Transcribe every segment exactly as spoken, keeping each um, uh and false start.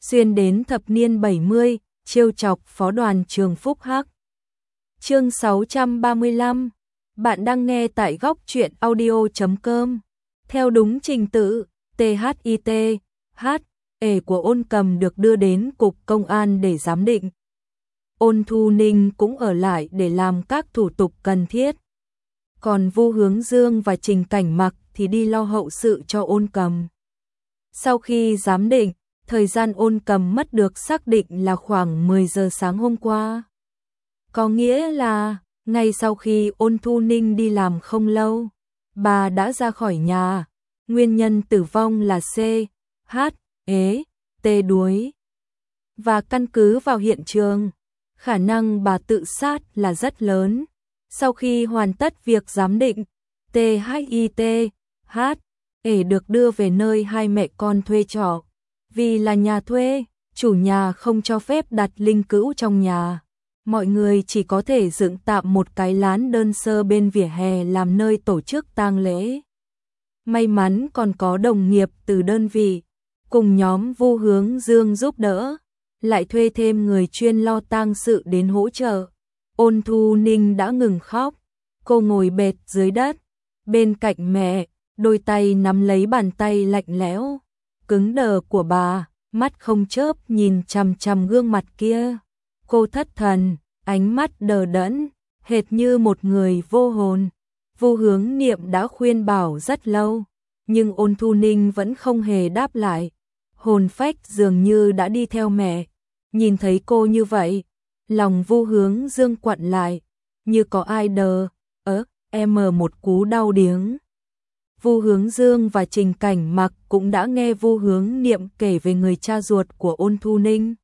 xuyên đến thập niên bảy mươi, trêu chọc phó đoàn trường Phúc Hắc. Chương sáu trăm ba mươi lăm. Bạn đang nghe tại góc truyện audio chấm com. Theo đúng trình tự, tê hát i tê, H, E của Ôn Cầm được đưa đến cục công an để giám định. Ôn Thu Ninh cũng ở lại để làm các thủ tục cần thiết. Còn Vu Hướng Dương và Trình Cảnh Mặc thì đi lo hậu sự cho Ôn Cầm. Sau khi giám định, thời gian Ôn Cầm mất được xác định là khoảng mười giờ sáng hôm qua. Có nghĩa là, ngay sau khi Ôn Thu Ninh đi làm không lâu, bà đã ra khỏi nhà. Nguyên nhân tử vong là C, H, E, T đuối. Và căn cứ vào hiện trường, khả năng bà tự sát là rất lớn. Sau khi hoàn tất việc giám định, tê hát i tê, H, E được đưa về nơi hai mẹ con thuê trọ. Vì là nhà thuê, chủ nhà không cho phép đặt linh cữu trong nhà. Mọi người chỉ có thể dựng tạm một cái lán đơn sơ bên vỉa hè làm nơi tổ chức tang lễ. May mắn còn có đồng nghiệp từ đơn vị, cùng nhóm Vu Hướng Dương giúp đỡ, lại thuê thêm người chuyên lo tang sự đến hỗ trợ. Ôn Thu Ninh đã ngừng khóc, cô ngồi bệt dưới đất, bên cạnh mẹ, đôi tay nắm lấy bàn tay lạnh lẽo, cứng đờ của bà, mắt không chớp nhìn chằm chằm gương mặt kia. Cô thất thần, ánh mắt đờ đẫn, hệt như một người vô hồn. Vu Hướng Niệm đã khuyên bảo rất lâu, nhưng Ôn Thu Ninh vẫn không hề đáp lại. Hồn phách dường như đã đi theo mẹ. Nhìn thấy cô như vậy, lòng Vu Hướng Dương quặn lại, như có ai đờ, ớ, em một cú đau điếng. Vu Hướng Dương và Trình Cảnh Mặc cũng đã nghe Vu Hướng Niệm kể về người cha ruột của Ôn Thu Ninh.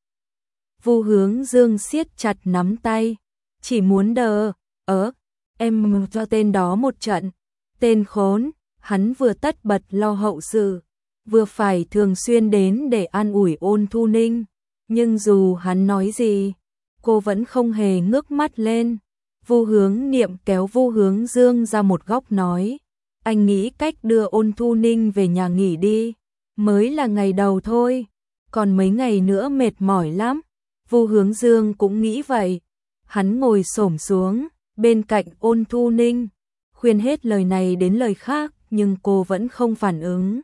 Vu Hướng Dương siết chặt nắm tay, chỉ muốn đờ, ớ, em cho tên đó một trận. Tên khốn, hắn vừa tất bật lo hậu sự, vừa phải thường xuyên đến để an ủi Ôn Thu Ninh. Nhưng dù hắn nói gì, cô vẫn không hề ngước mắt lên. Vu Hướng Niệm kéo Vu Hướng Dương ra một góc nói, anh nghĩ cách đưa Ôn Thu Ninh về nhà nghỉ đi, mới là ngày đầu thôi, còn mấy ngày nữa mệt mỏi lắm. Vu Hướng Dương cũng nghĩ vậy, hắn ngồi xổm xuống bên cạnh Ôn Thu Ninh, khuyên hết lời này đến lời khác, nhưng cô vẫn không phản ứng.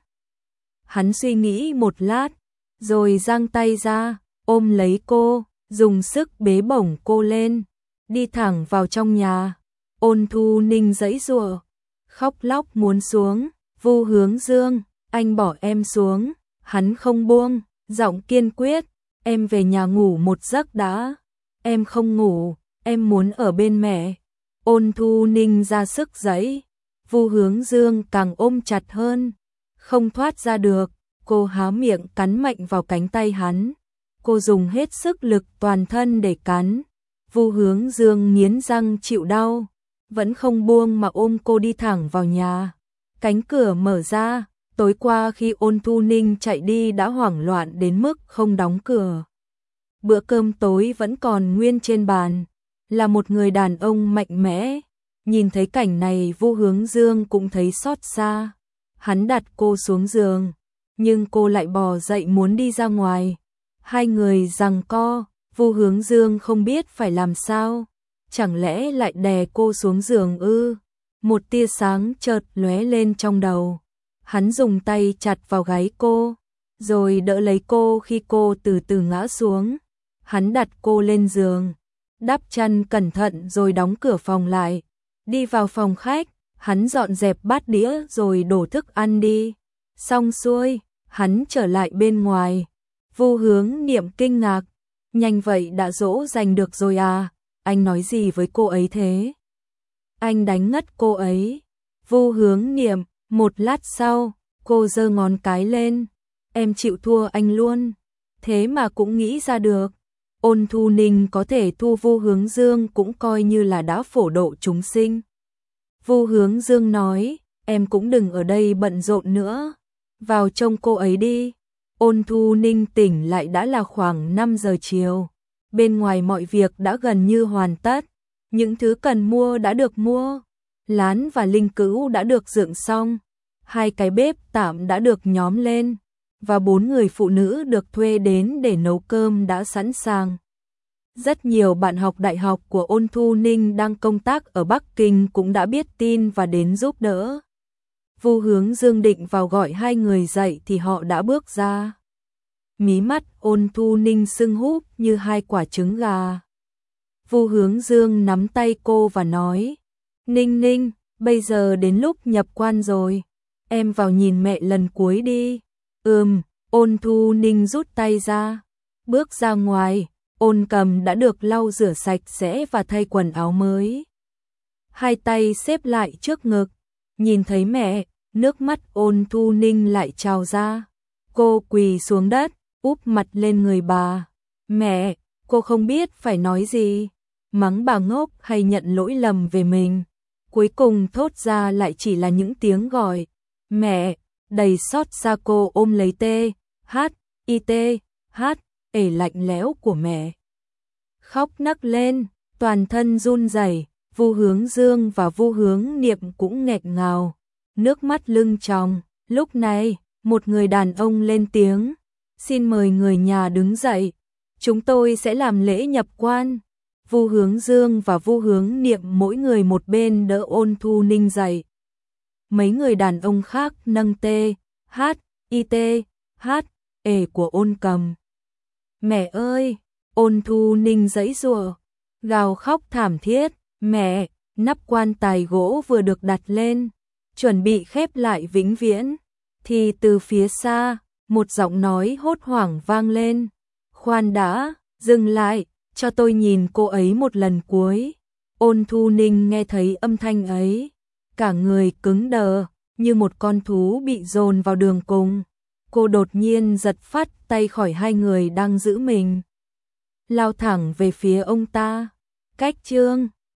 Hắn suy nghĩ một lát, rồi giang tay ra, ôm lấy cô, dùng sức bế bổng cô lên, đi thẳng vào trong nhà. Ôn Thu Ninh giãy giụa, khóc lóc muốn xuống. Vu Hướng Dương, anh bỏ em xuống. Hắn không buông, giọng kiên quyết, em về nhà ngủ một giấc đã. Em không ngủ, em muốn ở bên mẹ. Ôn Thu Ninh ra sức giãy, Vu Hướng Dương càng ôm chặt hơn, không thoát ra được. Cô há miệng cắn mạnh vào cánh tay hắn, cô dùng hết sức lực toàn thân để cắn. Vu Hướng Dương nghiến răng chịu đau, vẫn không buông mà ôm cô đi thẳng vào nhà. Cánh cửa mở ra, tối qua khi Ôn Thu Ninh chạy đi đã hoảng loạn đến mức không đóng cửa. Bữa cơm tối vẫn còn nguyên trên bàn, là một người đàn ông mạnh mẽ. Nhìn thấy cảnh này Vu Hướng Dương cũng thấy xót xa. Hắn đặt cô xuống giường, nhưng cô lại bò dậy muốn đi ra ngoài. Hai người giằng co, Vu Hướng Dương không biết phải làm sao. Chẳng lẽ lại đè cô xuống giường ư? Một tia sáng chợt lóe lên trong đầu. Hắn dùng tay chặt vào gáy cô, rồi đỡ lấy cô khi cô từ từ ngã xuống. Hắn đặt cô lên giường, đắp chăn cẩn thận rồi đóng cửa phòng lại. Đi vào phòng khách, hắn dọn dẹp bát đĩa rồi đổ thức ăn đi. Xong xuôi, hắn trở lại bên ngoài. Vu Hướng Niệm kinh ngạc, nhanh vậy đã dỗ dành được rồi à? Anh nói gì với cô ấy thế? Anh đánh ngất cô ấy. Vu Hướng Niệm, một lát sau, cô giơ ngón cái lên. Em chịu thua anh luôn. Thế mà cũng nghĩ ra được. Ôn Thu Ninh có thể thu Vu Hướng Dương cũng coi như là đã phổ độ chúng sinh. Vu Hướng Dương nói, em cũng đừng ở đây bận rộn nữa. Vào trông cô ấy đi. Ôn Thu Ninh tỉnh lại đã là khoảng năm giờ chiều. Bên ngoài mọi việc đã gần như hoàn tất. Những thứ cần mua đã được mua. Lán và linh cữu đã được dựng xong. Hai cái bếp tạm đã được nhóm lên. và bốn người phụ nữ được thuê đến để nấu cơm đã sẵn sàng. Rất nhiều bạn học đại học của Ôn Thu Ninh đang công tác ở Bắc Kinh cũng đã biết tin và đến giúp đỡ. Vu Hướng Dương định vào gọi hai người dậy thì họ đã bước ra. Mí mắt Ôn Thu Ninh sưng húp như hai quả trứng gà. Vu Hướng Dương nắm tay cô và nói, Ninh Ninh, bây giờ đến lúc nhập quan rồi, em vào nhìn mẹ lần cuối đi. Ừm, Ôn Thu Ninh rút tay ra, bước ra ngoài. Ôn Cầm đã được lau rửa sạch sẽ và thay quần áo mới. Hai tay xếp lại trước ngực, nhìn thấy mẹ, nước mắt Ôn Thu Ninh lại trào ra. Cô quỳ xuống đất, úp mặt lên người bà. Mẹ, cô không biết phải nói gì, mắng bà ngốc hay nhận lỗi lầm về mình. Cuối cùng thốt ra lại chỉ là những tiếng gọi. Mẹ, đầy xót xa cô ôm lấy tê, hát, y tê, hát, ể lạnh lẽo của mẹ. Khóc nấc lên, toàn thân run rẩy. Vu Hướng Dương và Vu Hướng Niệm cũng nghẹn ngào, nước mắt lưng tròng. Lúc này, một người đàn ông lên tiếng, xin mời người nhà đứng dậy, chúng tôi sẽ làm lễ nhập quan. Vu Hướng Dương và Vu Hướng Niệm mỗi người một bên đỡ Ôn Thu Ninh dậy. Mấy người đàn ông khác nâng tê, hát, y tê, hát, ể của Ôn Cầm. Mẹ ơi! Ôn Thu Ninh giãy giụa, gào khóc thảm thiết. Mẹ! Nắp quan tài gỗ vừa được đặt lên, chuẩn bị khép lại vĩnh viễn, thì từ phía xa, một giọng nói hốt hoảng vang lên. Khoan đã, dừng lại, cho tôi nhìn cô ấy một lần cuối. Ôn Thu Ninh nghe thấy âm thanh ấy, cả người cứng đờ, như một con thú bị dồn vào đường cùng. Cô đột nhiên giật phắt tay khỏi hai người đang giữ mình, lao thẳng về phía ông ta. Cách chương